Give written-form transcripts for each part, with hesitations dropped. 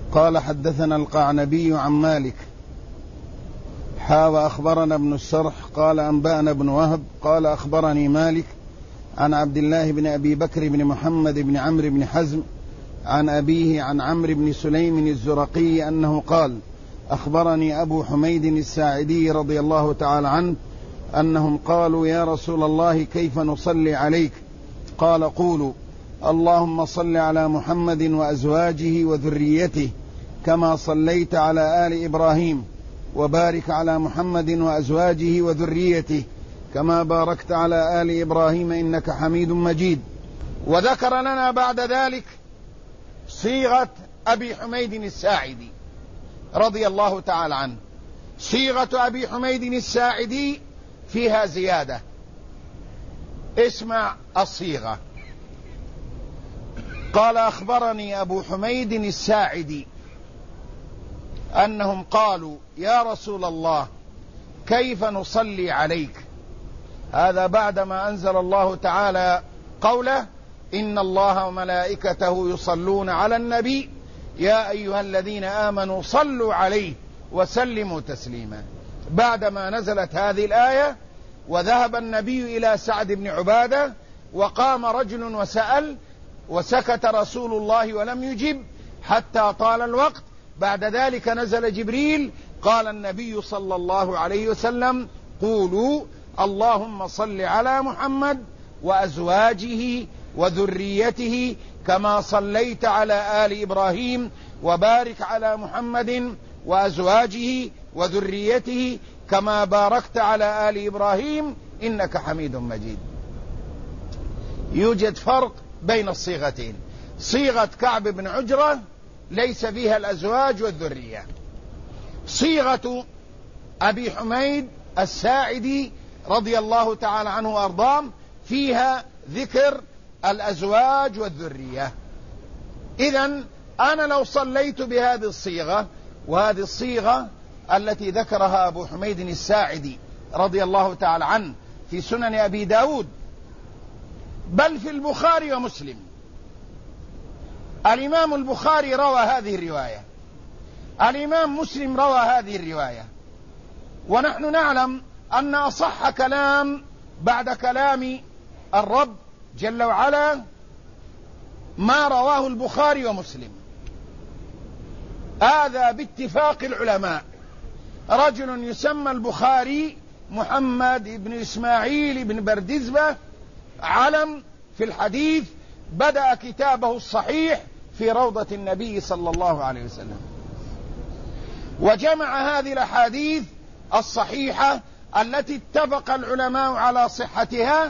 قال حدثنا القعنبي عن مالك وأخبرنا ابن السرح قال أنبأنا ابن وهب قال أخبرني مالك عن عبد الله بن أبي بكر بن محمد بن عمرو بن حزم عن أبيه عن عمرو بن سليم الزرقي أنه قال أخبرني أبو حميد الساعدي رضي الله تعالى عنه أنهم قالوا يا رسول الله كيف نصلي عليك؟ قال قولوا اللهم صل على محمد وأزواجه وذريته كما صليت على آل إبراهيم وبارك على محمد وأزواجه وذريته كما باركت على آل إبراهيم إنك حميد مجيد. وذكر لنا بعد ذلك صيغة أبي حميد الساعدي رضي الله تعالى عنه. صيغة أبي حميد الساعدي فيها زيادة. اسمع الصيغة. قال أخبرني أبو حميد الساعدي أنهم قالوا يا رسول الله كيف نصلي عليك؟ هذا بعدما أنزل الله تعالى قوله إن الله وملائكته يصلون على النبي يا أيها الذين آمنوا صلوا عليه وسلموا تسليما. بعدما نزلت هذه الآية وذهب النبي إلى سعد بن عبادة وقام رجل وسأل وسكت رسول الله ولم يجب حتى طال الوقت. بعد ذلك نزل جبريل قال النبي صلى الله عليه وسلم قولوا اللهم صل على محمد وأزواجه وذريته كما صليت على آل إبراهيم وبارك على محمد وأزواجه وذريته كما باركت على آل إبراهيم إنك حميد مجيد. يوجد فرق بين الصيغتين. صيغة كعب بن عجرة ليس فيها الأزواج والذرية. صيغة أبي حميد الساعدي رضي الله تعالى عنه وأرضاه فيها ذكر الأزواج والذرية. إذن أنا لو صليت بهذه الصيغة، وهذه الصيغة التي ذكرها أبو حميد الساعدي رضي الله تعالى عنه في سنن أبي داود بل في البخاري ومسلم. الإمام البخاري روى هذه الرواية، الإمام مسلم روى هذه الرواية، ونحن نعلم أن أصح كلام بعد كلام الرب جل وعلا ما رواه البخاري ومسلم. هذا باتفاق العلماء. رجل يسمى البخاري محمد بن إسماعيل بن بردزبة علم في الحديث، بدأ كتابه الصحيح في روضة النبي صلى الله عليه وسلم، وجمع هذه الأحاديث الصحيحة التي اتفق العلماء على صحتها،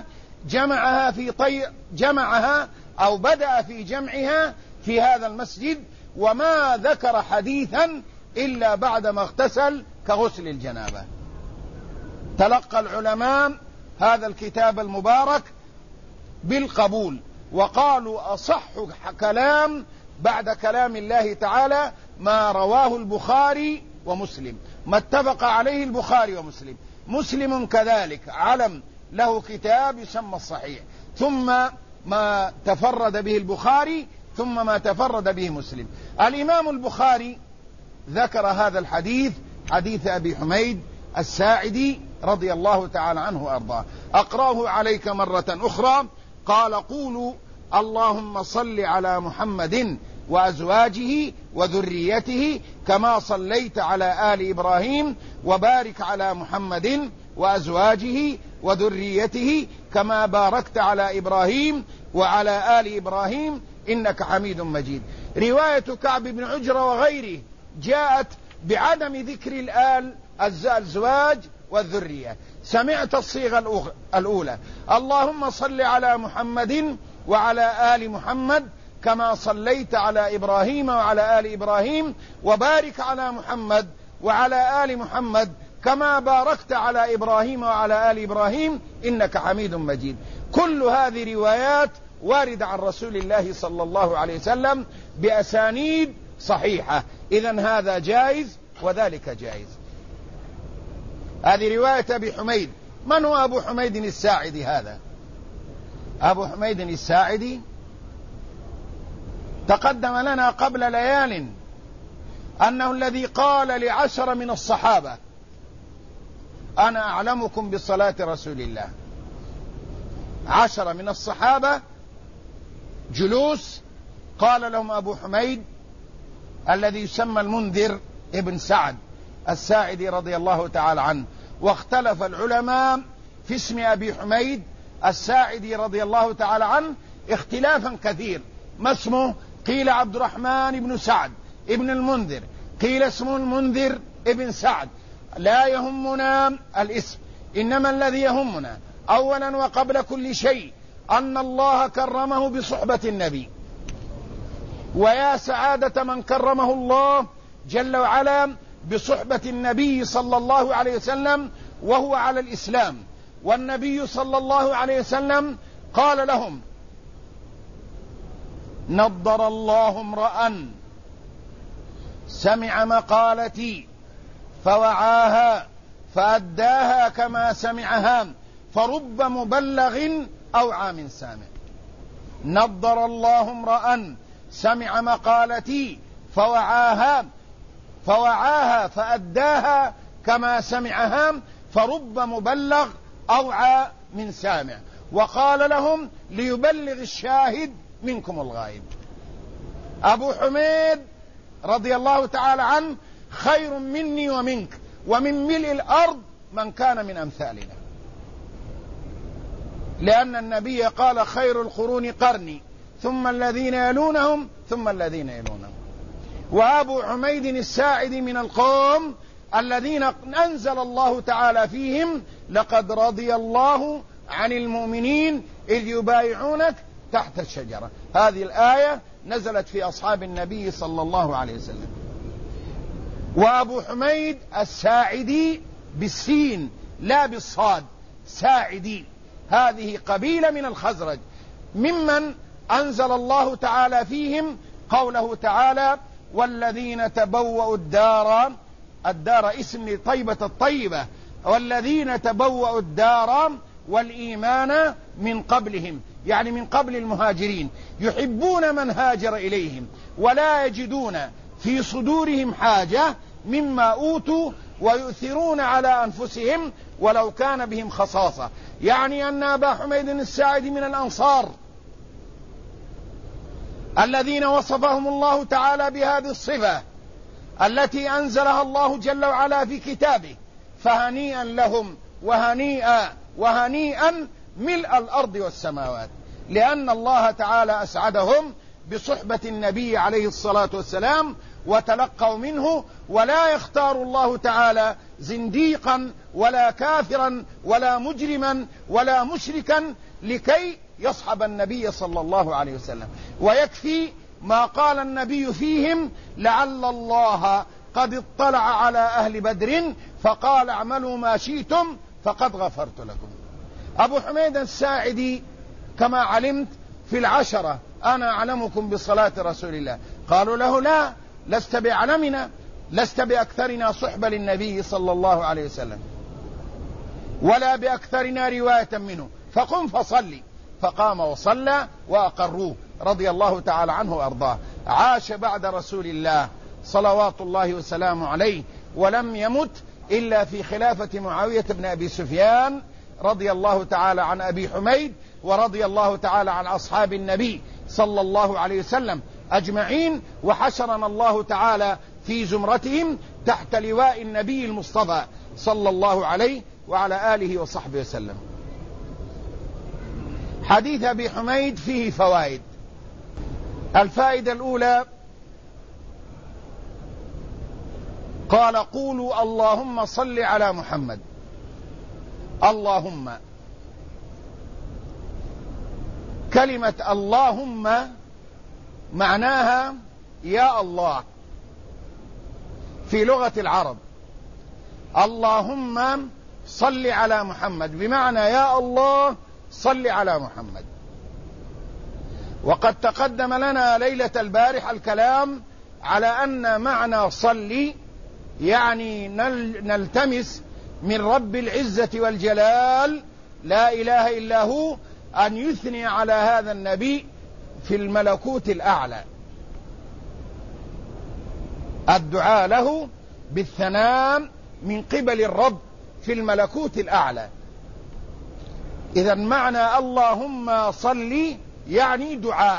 جمعها أو بدأ في جمعها في هذا المسجد، وما ذكر حديثا إلا بعدما اغتسل كغسل الجنابة. تلقى العلماء هذا الكتاب المبارك بالقبول، وقالوا أصح كلام بعد كلام الله تعالى ما رواه البخاري ومسلم، ما اتفق عليه البخاري ومسلم. مسلم كذلك علم له كتاب يسمى الصحيح، ثم ما تفرد به البخاري، ثم ما تفرد به مسلم. الإمام البخاري ذكر هذا الحديث، حديث أبي حميد الساعدي رضي الله تعالى عنه وأرضاه. أقرأه عليك مرة أخرى. قال قولوا اللهم صل على محمد وأزواجه وذريته كما صليت على آل إبراهيم وبارك على محمد وأزواجه وذريته كما باركت على إبراهيم وعلى آل إبراهيم إنك حميد مجيد. رواية كعب بن عجرة وغيره جاءت بعدم ذكر الأزواج والذرية. سمعت الصيغة الأولى اللهم صل على محمد وعلى آل محمد كما صليت على إبراهيم وعلى آل إبراهيم وبارك على محمد وعلى آل محمد كما باركت على إبراهيم وعلى آل إبراهيم إنك حميد مجيد. كل هذه روايات واردة عن رسول الله صلى الله عليه وسلم بأسانيد صحيحة. إذن هذا جائز وذلك جائز. هذه رواية أبي حميد. من هو أبو حميد الساعدي هذا؟ أبو حميد الساعدي تقدم لنا قبل ليال أنه الذي قال ل10 من الصحابة: أنا أعلمكم بصلاة رسول الله. 10 من الصحابة جلوس، قال لهم أبو حميد الذي يسمى المنذر ابن سعد الساعدي رضي الله تعالى عنه، واختلف العلماء في اسم أبي حميد الساعدي رضي الله تعالى عنه اختلافا كثير. ما اسمه؟ قيل عبد الرحمن بن سعد ابن المنذر، قيل اسمه المنذر ابن سعد. لا يهمنا الاسم، إنما الذي يهمنا أولا وقبل كل شيء أن الله كرمه بصحبة النبي، ويا سعادة من كرمه الله جل وعلا بصحبة النبي صلى الله عليه وسلم وهو على الإسلام. والنبي صلى الله عليه وسلم قال لهم: نضر الله امرأ سمع مقالتي فوعاها فأداها كما سمعها فرب مبلغ أوعى من سامع. نضر الله امرأ سمع مقالتي فوعاها فأداها كما سمعها فرب مبلغ أوعى من سامع. وقال لهم: ليبلغ الشاهد منكم الغائب. أبو حميد رضي الله تعالى عنه خير مني ومنك ومن ملء الأرض من كان من أمثالنا، لأن النبي قال: خير القرون قرني ثم الذين يلونهم ثم الذين يلونهم. وأبو حميد الساعدي من القوم الذين أنزل الله تعالى فيهم: لقد رضي الله عن المؤمنين إذ يبايعونك تحت الشجرة. هذه الآية نزلت في أصحاب النبي صلى الله عليه وسلم. وأبو حميد الساعدي بالسين لا بالصاد، ساعدي، هذه قبيلة من الخزرج ممن أنزل الله تعالى فيهم قوله تعالى: والذين تبوأوا الدار اسم لطيبة الطيبة، والذين تبوأوا الدار والإيمان من قبلهم، يعني من قبل المهاجرين، يحبون من هاجر إليهم ولا يجدون في صدورهم حاجة مما أوتوا ويؤثرون على أنفسهم ولو كان بهم خصاصة. يعني أن أبا حميد الساعدي من الأنصار الذين وصفهم الله تعالى بهذه الصفة التي أنزلها الله جل وعلا في كتابه. فهنيئا لهم وهنيئا ملء الأرض والسماوات، لأن الله تعالى أسعدهم بصحبة النبي عليه الصلاة والسلام وتلقوا منه. ولا يختار الله تعالى زنديقا ولا كافرا ولا مجرما ولا مشركا لكي يصحب النبي صلى الله عليه وسلم. ويكفي ما قال النبي فيهم: لعل الله قد اطلع على أهل بدر فقال: اعملوا ما شئتم فقد غفرت لكم. أبو حميد الساعدي كما علمت في 10: أنا أعلمكم بصلاة رسول الله. قالوا له: لا، لست بأعلمنا، لست بأكثرنا صحبة للنبي صلى الله عليه وسلم ولا بأكثرنا رواية منه، فقم فصلي. فقام وصلى وأقروه رضي الله تعالى عنه وأرضاه. عاش بعد رسول الله صلوات الله وسلامه عليه، ولم يمت إلا في خلافة معاوية بن أبي سفيان رضي الله تعالى عن أبي حميد، ورضي الله تعالى عن أصحاب النبي صلى الله عليه وسلم أجمعين. وحشرنا الله تعالى في زمرتهم تحت لواء النبي المصطفى صلى الله عليه وعلى آله وصحبه وسلم. حديث أبي حميد فيه فوائد. الفائدة الأولى: قال: قولوا اللهم صل على محمد. اللهم، كلمة اللهم معناها يا الله في لغة العرب. اللهم صل على محمد بمعنى يا الله صل على محمد. وقد تقدم لنا ليلة البارحة الكلام على أن معنى صل يعني نلتمس من رب العزة والجلال لا إله إلا هو أن يثني على هذا النبي في الملكوت الأعلى. الدعاء له بالثناء من قبل الرب في الملكوت الأعلى. إذا معنى اللهم صل يعني دعاء.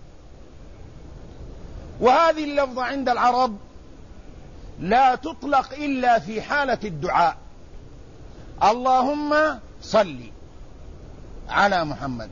وهذه اللفظة عند العرب لا تطلق إلا في حالة الدعاء. اللهم صل على محمد،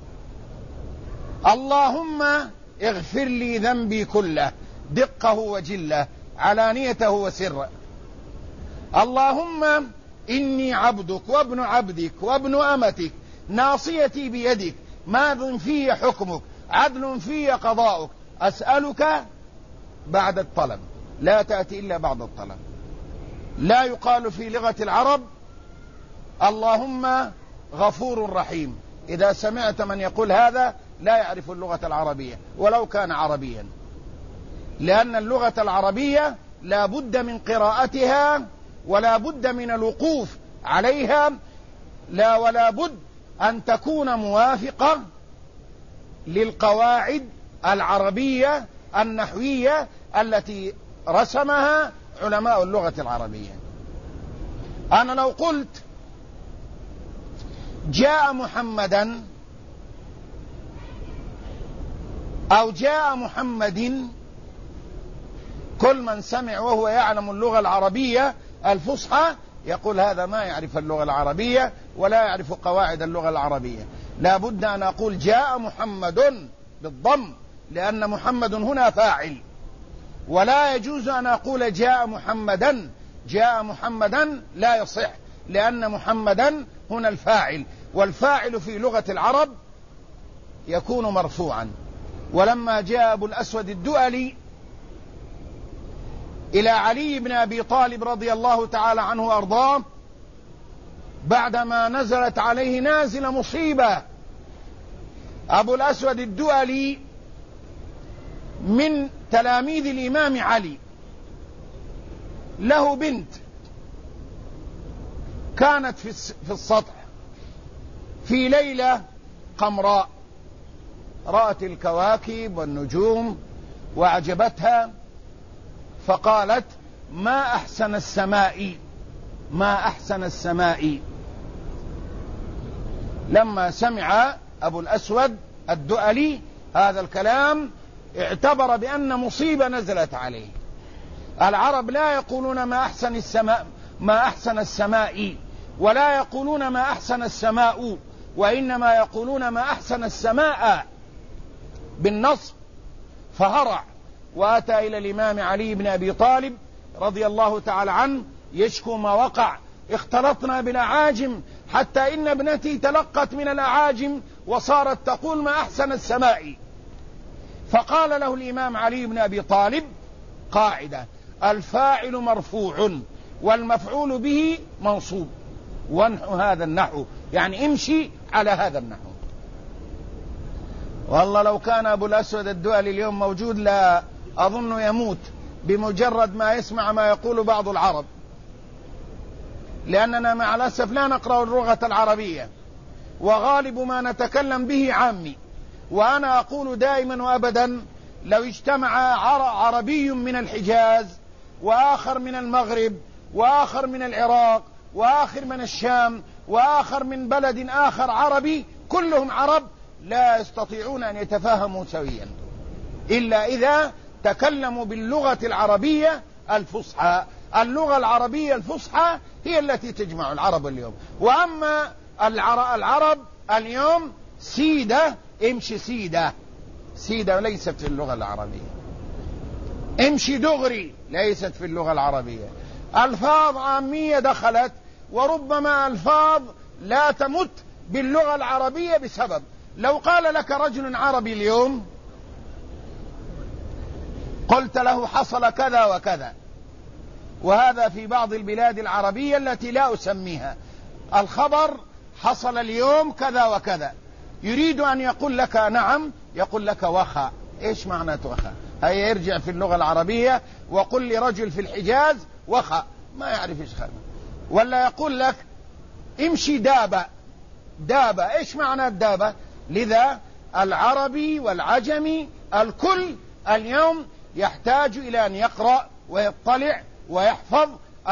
اللهم اغفر لي ذنبي كله دقه وجله علانيته وسره، اللهم إني عبدك وابن عبدك وابن أمتك ناصيتي بيدك ماض في حكمك عدل في قضاؤك أسألك بعد الطلب، لا تأتي إلا بعد الطلب. لا يقال في لغة العرب اللهم غفور رحيم. إذا سمعت من يقول هذا لا يعرف اللغة العربية ولو كان عربيا، لأن اللغة العربية لا بد من قراءتها ولا بد من الوقوف عليها، لا ولا بد أن تكون موافقة للقواعد العربية النحوية التي رسمها علماء اللغة العربية. أنا لو قلت جاء محمدا أو جاء محمد، كل من سمع وهو يعلم اللغة العربية الفصحى يقول هذا ما يعرف اللغة العربية ولا يعرف قواعد اللغة العربية. لا بد أن أقول جاء محمد بالضم، لأن محمد هنا فاعل، ولا يجوز أن أقول جاء محمدا. جاء محمدا لا يصح، لأن محمدا هنا الفاعل، والفاعل في لغة العرب يكون مرفوعا. ولما جاء أبو الأسود الدؤلي إلى علي بن أبي طالب رضي الله تعالى عنه وأرضاه بعدما نزلت عليه نازل مصيبة، أبو الأسود الدؤلي من تلاميذ الإمام علي، له بنت كانت في السطح في ليلة قمراء، رأت الكواكب والنجوم وأعجبتها، فقالت ما أحسن السماء، ما أحسن السماء. لما سمع أبو الأسود الدؤلي هذا الكلام اعتبر بأن مصيبة نزلت عليه. العرب لا يقولون ما أحسن السماء، ما أحسن السماء، ولا يقولون ما أحسن السماء، وإنما يقولون ما أحسن السماء بالنصب. فهرع وأتى إلى الإمام علي بن أبي طالب رضي الله تعالى عنه يشكو ما وقع. اختلطنا بالأعاجم حتى إن ابنتي تلقت من الأعاجم وصارت تقول ما أحسن السماء. فقال له الإمام علي بن أبي طالب قاعدة: الفاعل مرفوع والمفعول به منصوب، وانحو هذا النحو، يعني امشي على هذا النحو. والله لو كان أبو الأسود الدؤلي اليوم موجود لا أظن يموت بمجرد ما يسمع ما يقول بعض العرب، لأننا مع الأسف لا نقرأ اللغة العربية، وغالب ما نتكلم به عامي. وأنا أقول دائما وأبدا لو اجتمع عربي من الحجاز وآخر من المغرب وآخر من العراق وآخر من الشام وآخر من بلد آخر عربي، كلهم عرب، لا يستطيعون أن يتفاهموا سويا إلا إذا تكلموا باللغة العربية الفصحى. اللغة العربية الفصحى هي التي تجمع العرب اليوم. وأما العرب اليوم سيدة، امشي سيدة، سيدة ليست في اللغة العربية. امشي دغري ليست في اللغة العربية. ألفاظ عامية دخلت، وربما ألفاظ لا تمت باللغة العربية بسبب. لو قال لك رجل عربي اليوم قلت له حصل كذا وكذا، وهذا في بعض البلاد العربية التي لا أسميها، الخبر حصل اليوم كذا وكذا، يريد أن يقول لك نعم، يقول لك وخا. إيش معنى وخا؟ هيا يرجع في اللغة العربية وقل لرجل في الحجاز وخا، ما يعرف إيش خلنا. ولا يقول لك امشي دابة، دابة إيش معنى الدابة؟ لذا العربي والعجمي الكل اليوم يحتاج إلى أن يقرأ ويطلع ويحفظ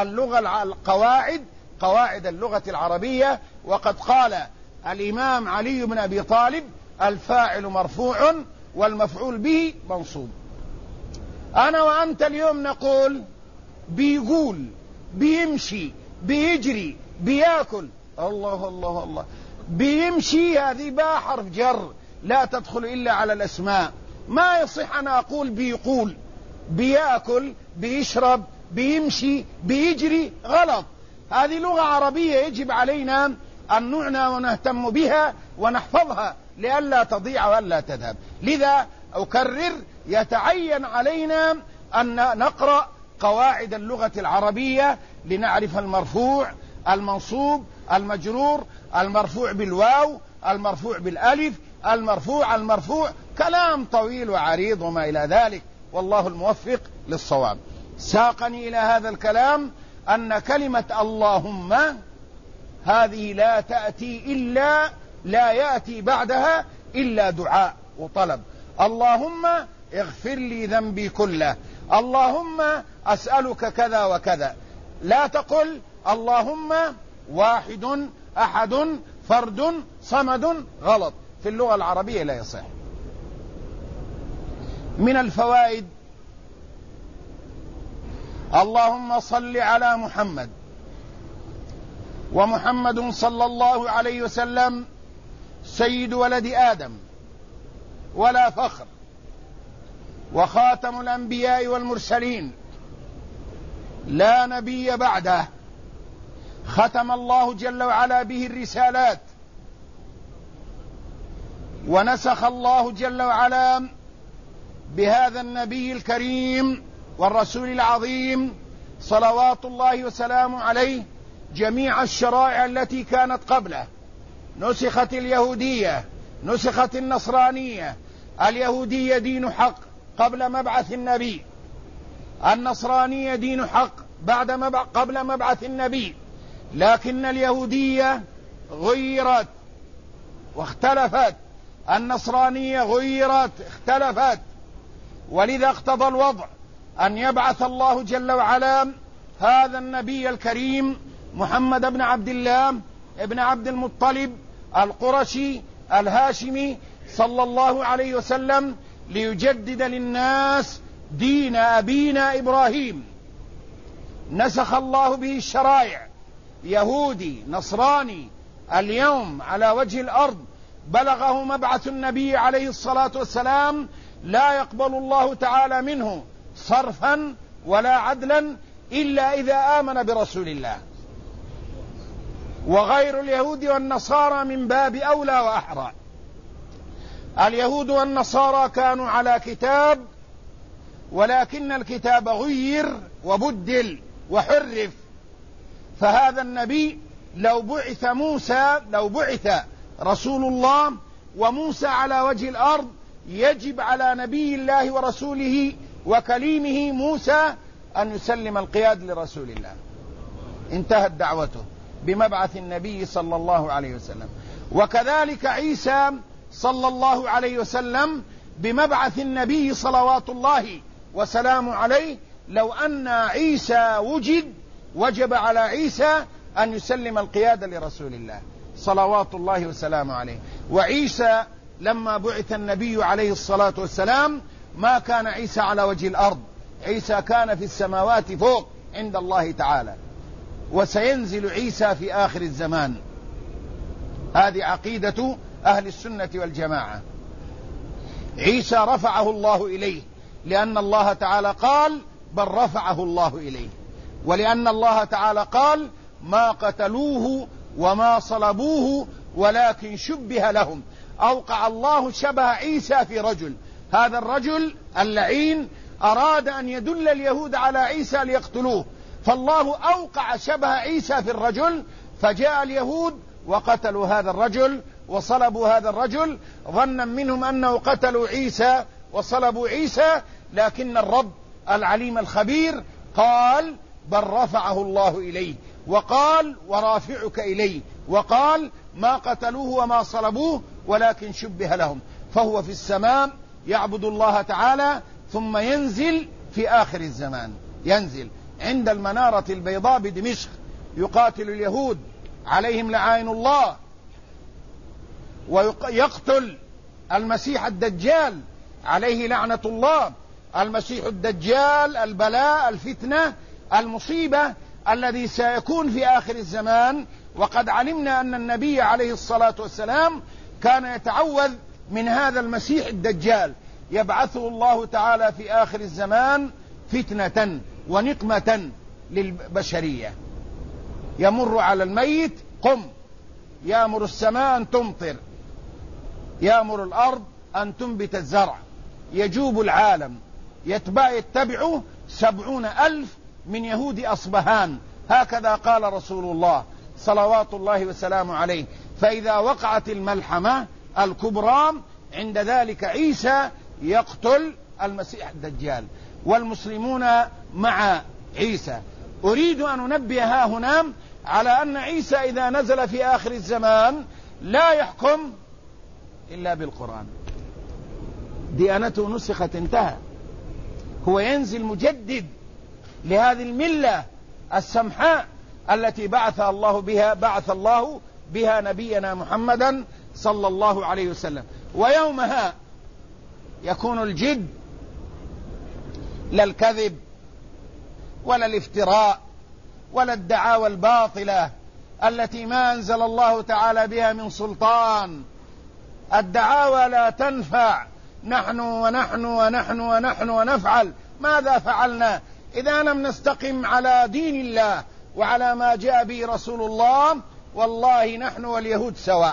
قواعد اللغة العربية. وقد قال الإمام علي بن أبي طالب: الفاعل مرفوع والمفعول به منصوب. أنا وأنت اليوم نقول بيقول، بيمشي، بيجري، بياكل. الله الله الله. بيمشي هذه باء حرف جر لا تدخل إلا على الأسماء. ما يصح أنا أقول بيقول، بياكل، بيشرب، بيمشي، بيجري. غلط. هذه لغة عربية يجب علينا أن نعنى ونهتم بها ونحفظها لئلا تضيع ولا تذهب. لذا أكرر: يتعين علينا أن نقرأ قواعد اللغة العربية لنعرف المرفوع، المنصوب، المجرور، المرفوع بالواو، المرفوع بالألف، المرفوع. كلام طويل وعريض وما إلى ذلك، والله الموفق للصواب. ساقني إلى هذا الكلام أن كلمة اللهم هذه لا يأتي بعدها إلا دعاء وطلب. اللهم اغفر لي ذنبي كله، اللهم أسألك كذا وكذا. لا تقل اللهم واحد أحد فرد صمد. غلط، في اللغة العربية لا يصح. من الفوائد: اللهم صل على محمد، ومحمد صلى الله عليه وسلم سيد ولد آدم ولا فخر، وخاتم الأنبياء والمرسلين، لا نبي بعده، ختم الله جل وعلا به الرسالات، ونسخ الله جل وعلا بهذا النبي الكريم والرسول العظيم صلوات الله وسلامه عليه جميع الشرائع التي كانت قبله. نسخت اليهودية، نسخت النصرانية. اليهودية دين حق قبل مبعث النبي، النصرانية دين حق قبل مبعث النبي، لكن اليهودية غيرت واختلفت، النصرانية غيرت اختلفت. ولذا اقتضى الوضع أن يبعث الله جل وعلا هذا النبي الكريم محمد بن عبد الله ابن عبد المطلب القرشي الهاشمي صلى الله عليه وسلم ليجدد للناس دين أبينا إبراهيم. نسخ الله به الشرائع، يهودي نصراني اليوم على وجه الأرض بلغه مبعث النبي عليه الصلاة والسلام لا يقبل الله تعالى منه صرفا ولا عدلا إلا إذا آمن برسول الله. وغير اليهود والنصارى من باب أولى وأحرى. اليهود والنصارى كانوا على كتاب، ولكن الكتاب غير وبدل وحرف. فهذا النبي لو بعث رسول الله وموسى على وجه الأرض، يجب على نبي الله ورسوله وكليمه موسى أن يسلم القياد لرسول الله. انتهت دعوته بمبعث النبي صلى الله عليه وسلم. وكذلك عيسى صلى الله عليه وسلم بمبعث النبي صلوات الله وسلامه عليه. لو أن عيسى وجب على عيسى أن يسلم القيادة لرسول الله صلوات الله وسلامه عليه. وعيسى لما بعث النبي عليه الصلاة والسلام ما كان عيسى على وجه الأرض، عيسى كان في السماوات فوق عند الله تعالى، وسينزل عيسى في آخر الزمان. هذه عقيدة أهل السنة والجماعة. عيسى رفعه الله إليه، لأن الله تعالى قال بل رفعه الله إليه، ولأن الله تعالى قال ما قتلوه وما صلبوه ولكن شبه لهم. أوقع الله شبه عيسى في رجل، هذا الرجل اللعين أراد أن يدل اليهود على عيسى ليقتلوه، فالله أوقع شبه عيسى في الرجل، فجاء اليهود وقتلوا هذا الرجل وصلبوا هذا الرجل ظنا منهم أنه قتلوا عيسى وصلبوا عيسى، لكن الرب العليم الخبير قال بل رفعه الله إليه، وقال ورافعك إليه، وقال ما قتلوه وما صلبوه ولكن شبه لهم. فهو في السماء يعبد الله تعالى ثم ينزل في آخر الزمان. ينزل عند المنارة البيضاء بدمشق، يقاتل اليهود عليهم لعائن الله، ويقتل المسيح الدجال عليه لعنة الله. المسيح الدجال البلاء، الفتنة، المصيبة الذي سيكون في آخر الزمان. وقد علمنا أن النبي عليه الصلاة والسلام كان يتعوذ من هذا المسيح الدجال، يبعثه الله تعالى في آخر الزمان فتنة ونقمة للبشرية. يمر على الميت قم، يأمر السماء أن تمطر، يأمر الأرض أن تنبت الزرع، يجوب العالم، يتبعه 70,000 من يهود أصبهان، هكذا قال رسول الله صلوات الله وسلامه عليه. فإذا وقعت الملحمة الكبرى عند ذلك عيسى يقتل المسيح الدجال والمسلمون مع عيسى. أريد أن أنبه ها هنا على أن عيسى إذا نزل في آخر الزمان لا يحكم إلا بالقرآن، ديانته نسخت انتهى. هو ينزل مجدد لهذه الملة السمحاء التي بعث الله بها نبينا محمدا صلى الله عليه وسلم. ويومها يكون الجد، لا الكذب ولا الافتراء ولا الدعاوى الباطلة التي ما أنزل الله تعالى بها من سلطان. الدعاوى لا تنفع، نحن ونحن ونحن ونحن ونفعل. ماذا فعلنا إذا لم نستقم على دين الله وعلى ما جاء به رسول الله؟ والله نحن واليهود سواء.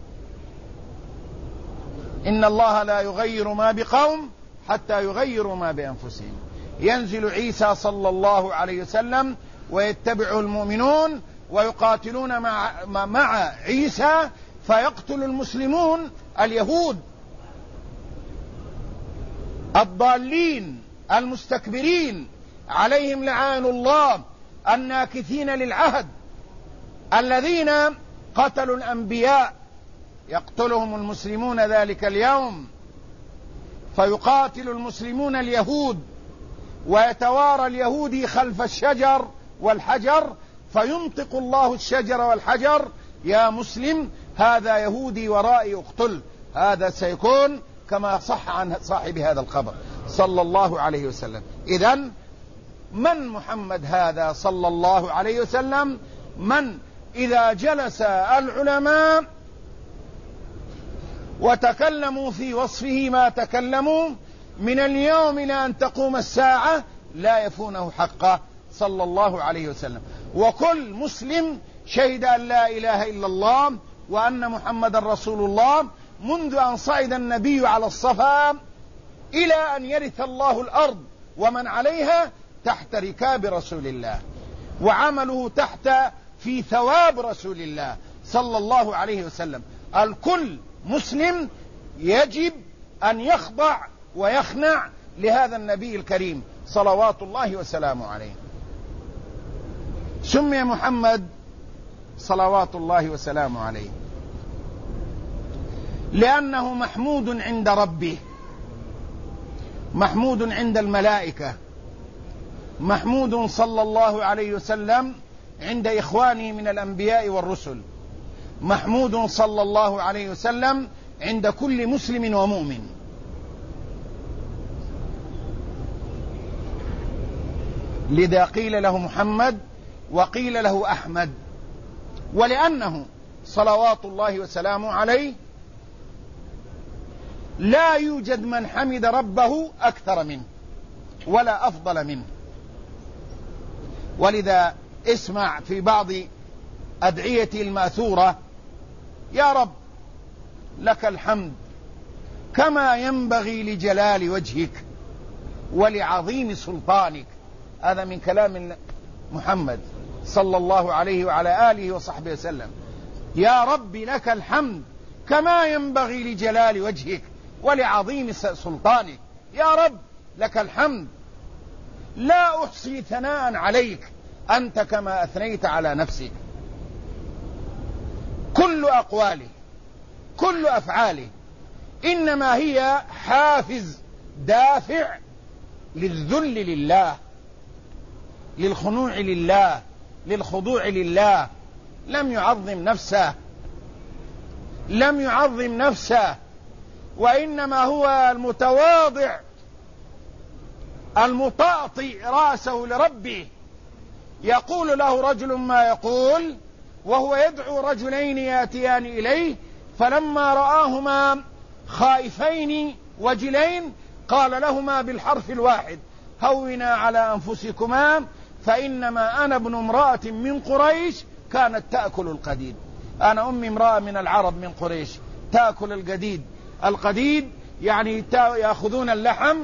إن الله لا يغير ما بقوم حتى يغيروا ما بأنفسهم. ينزل عيسى صلى الله عليه وسلم ويتبعه المؤمنون ويقاتلون مع عيسى، فيقتل المسلمون اليهود الضالين المستكبرين عليهم لعائن الله، الناكثين للعهد، الذين قتلوا الأنبياء. يقتلهم المسلمون ذلك اليوم، فيقاتل المسلمون اليهود، ويتوارى اليهودي خلف الشجر والحجر، فينطق الله الشجر والحجر: يا مسلم هذا يهودي ورائي اقتل. هذا سيكون كما صح عن صاحب هذا الخبر صلى الله عليه وسلم. إذن من محمد هذا صلى الله عليه وسلم؟ من إذا جلس العلماء وتكلموا في وصفه ما تكلموا من اليوم إلى أن تقوم الساعة لا يفونه حقه صلى الله عليه وسلم. وكل مسلم شهد أن لا إله إلا الله وأن محمد رسول الله منذ أن صعد النبي على الصفا إلى أن يرث الله الأرض ومن عليها تحت ركاب رسول الله، وعمله تحت في ثواب رسول الله صلى الله عليه وسلم. الكل مسلم يجب أن يخضع ويخنع لهذا النبي الكريم صلوات الله وسلامه عليه. سمي محمد صلوات الله وسلامه عليه لأنه محمود عند ربه، محمود عند الملائكة، محمود صلى الله عليه وسلم عند إخوانه من الأنبياء والرسل، محمود صلى الله عليه وسلم عند كل مسلم ومؤمن. لذا قيل له محمد وقيل له أحمد، ولأنه صلوات الله وسلامه عليه لا يوجد من حمد ربه أكثر منه ولا أفضل منه. ولذا اسمع في بعض أدعيته الماثورة: يا رب لك الحمد كما ينبغي لجلال وجهك ولعظيم سلطانك. هذا من كلام محمد صلى الله عليه وعلى آله وصحبه وسلم. يا رب لك الحمد كما ينبغي لجلال وجهك ولعظيم سلطانك. يا رب لك الحمد، لا أحصي ثناء عليك أنت كما أثنيت على نفسك. كل أقواله كل أفعاله إنما هي حافز دافع للذل لله للخنوع لله، للخضوع لله، لم يعظم نفسه، وإنما هو المتواضع المطاطئ رأسه لربه. يقول له رجل ما يقول وهو يدعو رجلين ياتيان إليه، فلما رآهما خائفين وجلين قال لهما بالحرف الواحد: هونا على أنفسكما فإنما أنا ابن امرأة من قريش كانت تأكل القديد. أنا أمي امرأة من العرب من قريش تأكل القديد. القديد يعني يأخذون اللحم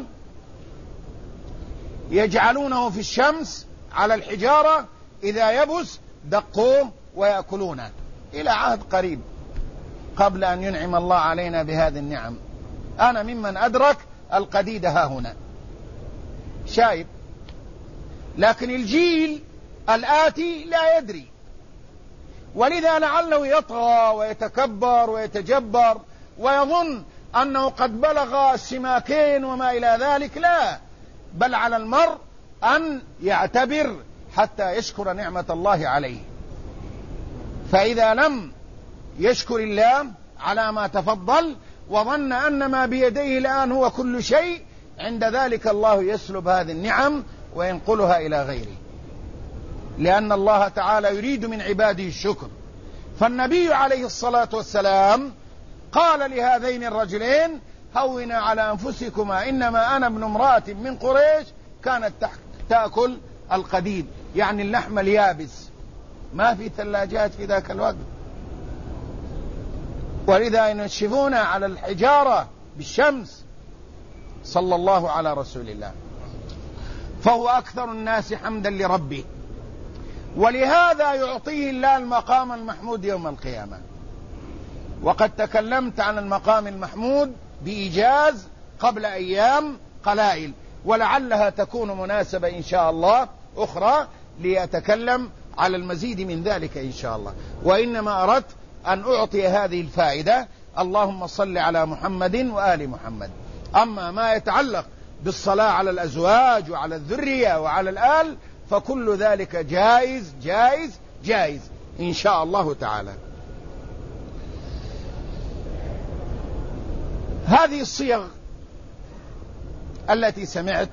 يجعلونه في الشمس على الحجارة، إذا يبس دقوه ويأكلونه إلى عهد قريب قبل أن ينعم الله علينا بهذه النعم. أنا ممن أدرك القديد ها هنا شايب، لكن الجيل الآتي لا يدري، ولذا لعله يطغى ويتكبر ويتجبر ويظن أنه قد بلغ السماكين وما إلى ذلك. لا، بل على المرء أن يعتبر حتى يشكر نعمة الله عليه. فإذا لم يشكر الله على ما تفضل وظن أن ما بيديه الآن هو كل شيء، عند ذلك الله يسلب هذه النعم وينقلها إلى غيره، لأن الله تعالى يريد من عباده الشكر. فالنبي عليه الصلاة والسلام قال لهذين الرجلين: هونا على أنفسكما إنما أنا ابن امرأة من قريش كانت تأكل القديد، يعني اللحم اليابس، ما في ثلاجات في ذاك الوقت، ولذا ينشفون على الحجارة بالشمس. صلى الله على رسول الله. فهو أكثر الناس حمدا لربه، ولهذا يعطيه الله المقام المحمود يوم القيامة. وقد تكلمت عن المقام المحمود بإيجاز قبل أيام قلائل، ولعلها تكون مناسبة إن شاء الله أخرى ليتكلم على المزيد من ذلك إن شاء الله. وإنما أردت أن أعطي هذه الفائدة: اللهم صل على محمد وآل محمد. أما ما يتعلق بالصلاة على الأزواج وعلى الذرية وعلى الآل فكل ذلك جائز جائز جائز إن شاء الله تعالى. هذه الصيغ التي سمعت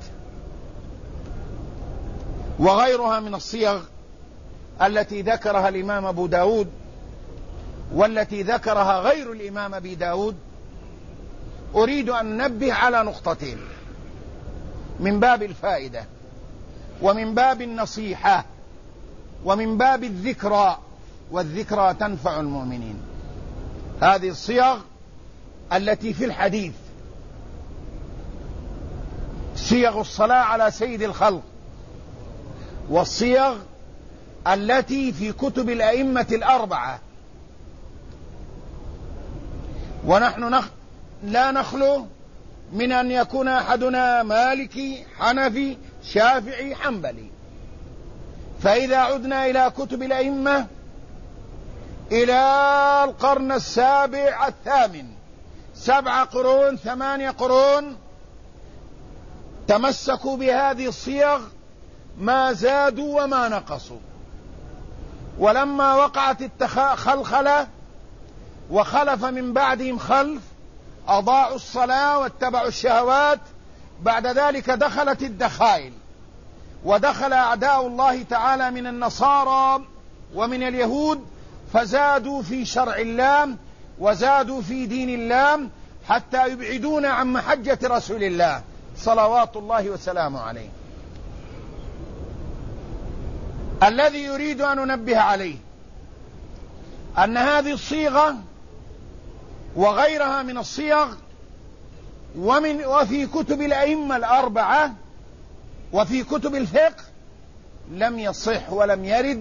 وغيرها من الصيغ التي ذكرها الإمام أبو داود والتي ذكرها غير الإمام أبي داود، أريد أن ننبه على نقطتين من باب الفائدة ومن باب النصيحة ومن باب الذكرى، والذكرى تنفع المؤمنين. هذه الصيغ التي في الحديث، صيغ الصلاة على سيد الخلق، والصيغ التي في كتب الأئمة الأربعة، ونحن لا نخلو من أن يكون أحدنا مالكي حنفي شافعي حنبلي. فإذا عدنا إلى كتب الأئمة إلى القرن السابع الثامن، 7 قرون 8 قرون، تمسكوا بهذه الصيغ ما زادوا وما نقصوا. ولما وقعت الخلخلة وخلف من بعدهم خلف أضاعوا الصلاة واتبعوا الشهوات، بعد ذلك دخلت الدخائل، ودخل أعداء الله تعالى من النصارى ومن اليهود، فزادوا في شرع الله وزادوا في دين الله حتى يبعدون عن محجة رسول الله صلوات الله وسلامه عليه. الذي يريد أن ننبه عليه أن هذه الصيغة وغيرها من الصيغ وفي كتب الأئمة الأربعة وفي كتب الفقه لم يصح ولم يرد: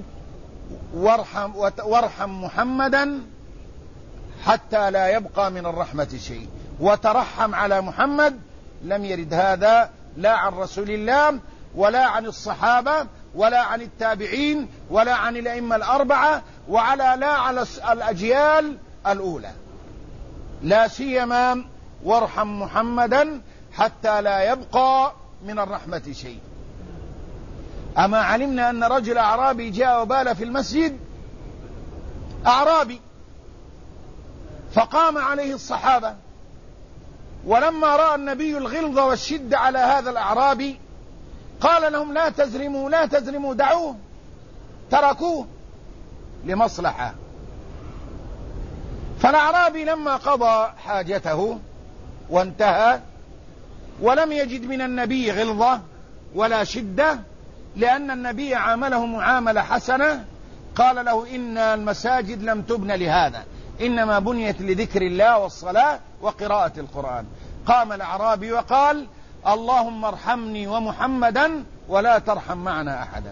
وارحم محمدا حتى لا يبقى من الرحمة شيء، وترحم على محمد. لم يرد هذا لا عن رسول الله ولا عن الصحابة ولا عن التابعين ولا عن الأئمة الأربعة لا على الأجيال الأولى، لا سيما وارحم محمدا حتى لا يبقى من الرحمة شيء. أما علمنا أن رجل أعرابي جاء وبال في المسجد، أعرابي، فقام عليه الصحابة، ولما رأى النبي الغلظ والشدة على هذا الأعرابي قال لهم: لا تزرموا لا تزرموا، دعوه، تركوه لمصلحة. فالأعرابي لما قضى حاجته وانتهى ولم يجد من النبي غلظة ولا شدة، لأن النبي عامله معاملة حسنة، قال له: إن المساجد لم تبن لهذا، إنما بنيت لذكر الله والصلاة وقراءة القرآن. قام الأعرابي وقال: اللهم ارحمني ومحمدا ولا ترحم معنا أحدا.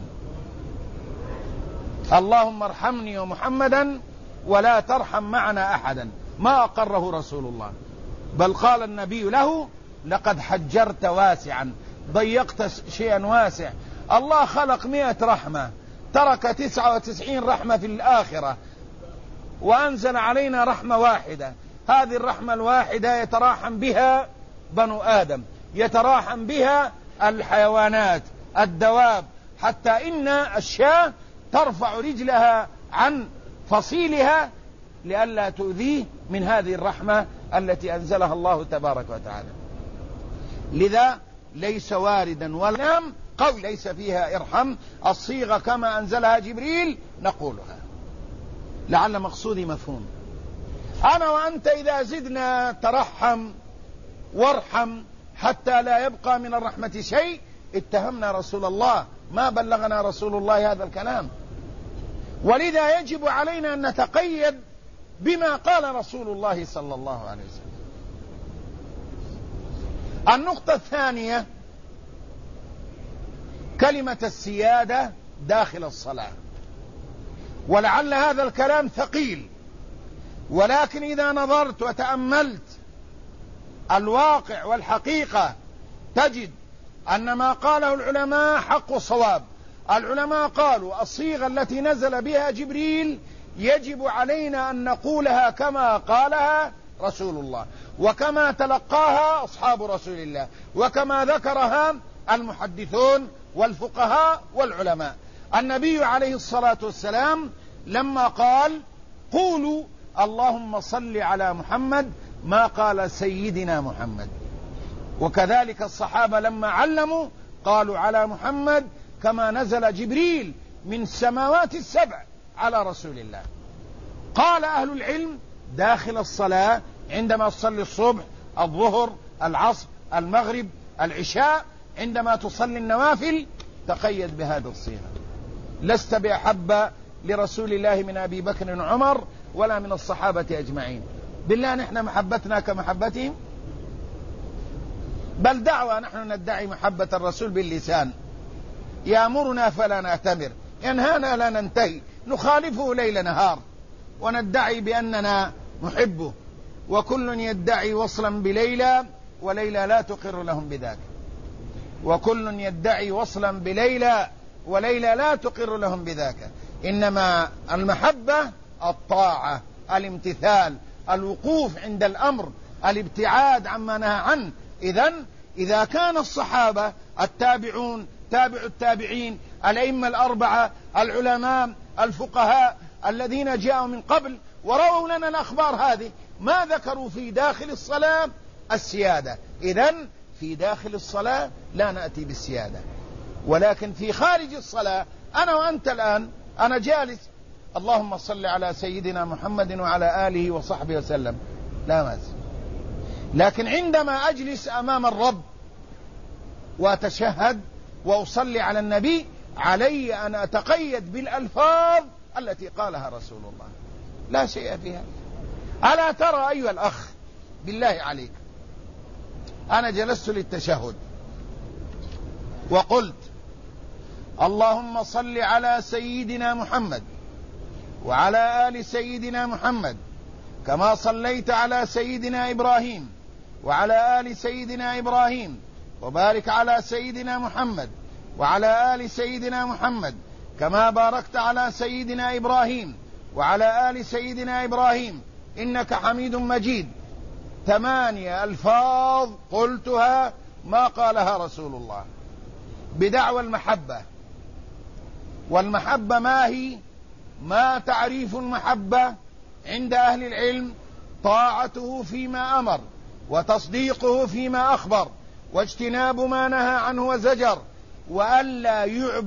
اللهم ارحمني ومحمدا ولا ترحم معنا أحدا. ما أقره رسول الله، بل قال النبي له: لقد حجرت واسعا، ضيقت شيئا واسع. الله خلق 100 رحمة، ترك 99 رحمة في الآخرة، وأنزل علينا رحمة واحدة. هذه الرحمة الواحدة يتراحم بها بنو آدم، يتراحم بها الحيوانات، الدواب، حتى إن الشاة ترفع رجلها عن فصيلها لئلا تؤذيه من هذه الرحمة التي أنزلها الله تبارك وتعالى. لذا ليس واردا ولا قول ليس فيها ارحم، الصيغة كما أنزلها جبريل نقولها، لعل مقصودي مفهوم. أنا وأنت إذا زدنا ترحم وارحم حتى لا يبقى من الرحمة شيء اتهمنا رسول الله، ما بلغنا رسول الله هذا الكلام. ولذا يجب علينا أن نتقيد بما قال رسول الله صلى الله عليه وسلم. النقطة الثانية كلمة السيادة داخل الصلاة، ولعل هذا الكلام ثقيل، ولكن إذا نظرت وتأملت الواقع والحقيقة تجد أن ما قاله العلماء حق صواب. العلماء قالوا الصيغة التي نزل بها جبريل يجب علينا أن نقولها كما قالها رسول الله، وكما تلقاها أصحاب رسول الله، وكما ذكرها المحدثون والفقهاء والعلماء. النبي عليه الصلاة والسلام لما قال: قولوا اللهم صل على محمد، ما قال سيدنا محمد. وكذلك الصحابة لما علموا قالوا على محمد كما نزل جبريل من السماوات السبع على رسول الله. قال أهل العلم داخل الصلاة عندما تصلي الصبح، الظهر، العصر، المغرب، العشاء، عندما تصلي النوافل تقيد بهذه الصيغة. لست بأحب لرسول الله من أبي بكر وعمر ولا من الصحابة أجمعين. بالله نحن محبتنا كمحبتهم؟ بل دعوة نحن ندعي محبة الرسول باللسان، يأمرنا فلا نأتمر، ينهانا لا ننتهي، نخالفه ليل نهار، وندعي بأننا نحبه، وكل يدعي وصلا بليلى وليلى لا تقر لهم بذاك، وكل يدعي وصلا بليلى وليلى لا تقر لهم بذاك. إنما المحبة الطاعة، الامتثال، الوقوف عند الأمر، الابتعاد عما نهى عنه. إذا كان الصحابة، التابعون، تابع التابعين، الأئمة الأربعة، العلماء، الفقهاء الذين جاءوا من قبل ورأوا لنا الأخبار هذه، ما ذكروا في داخل الصلاة السيادة، إذن في داخل الصلاة لا نأتي بالسيادة. ولكن في خارج الصلاة أنا وأنت الآن، أنا جالس، اللهم صل على سيدنا محمد وعلى آله وصحبه وسلم، لا ماز. لكن عندما أجلس أمام الرب وأتشهد وأصلي على النبي، علي أن أتقيد بالألفاظ التي قالها رسول الله، لا شيء فيها. ألا ترى أيها الأخ بالله عليك، أنا جلست للتشهد وقلت اللهم صل على سيدنا محمد وعلى آل سيدنا محمد كما صليت على سيدنا إبراهيم وعلى آل سيدنا إبراهيم، وبارك على سيدنا محمد وعلى آل سيدنا محمد كما باركت على سيدنا إبراهيم وعلى آل سيدنا إبراهيم إنك حميد مجيد. 8 ألفاظ قلتها ما قالها رسول الله بدعوى المحبة، والمحبة ما هي؟ ما تعريف المحبة عند أهل العلم؟ طاعته فيما أمر، وتصديقه فيما أخبر، واجتناب ما نهى عنه وزجر، وألا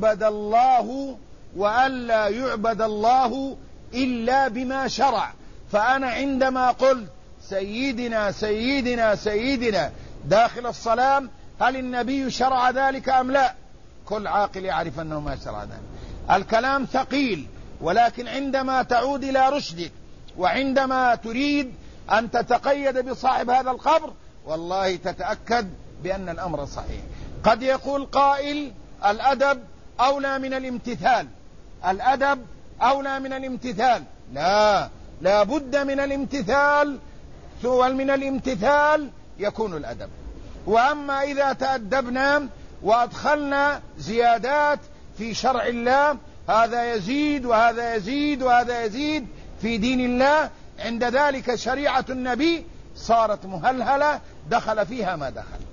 يعبد الله إلا بما شرع. فأنا عندما قلت سيدنا سيدنا سيدنا داخل الصلاة، هل النبي شرع ذلك أم لا؟ كل عاقل يعرف أنه ما شرع ذلك. الكلام ثقيل، ولكن عندما تعود إلى رشدك وعندما تريد أن تتقيد بصاحب هذا القبر والله تتأكد بأن الأمر صحيح. قد يقول قائل الأدب أولى من الامتثال، الأدب أولى من الامتثال. لا بد من الامتثال، ومن الامتثال يكون الأدب. وأما إذا تأدبنا وأدخلنا زيادات في شرع الله، هذا يزيد وهذا يزيد وهذا يزيد في دين الله، عند ذلك شريعة النبي صارت مهلهلة دخل فيها ما دخل.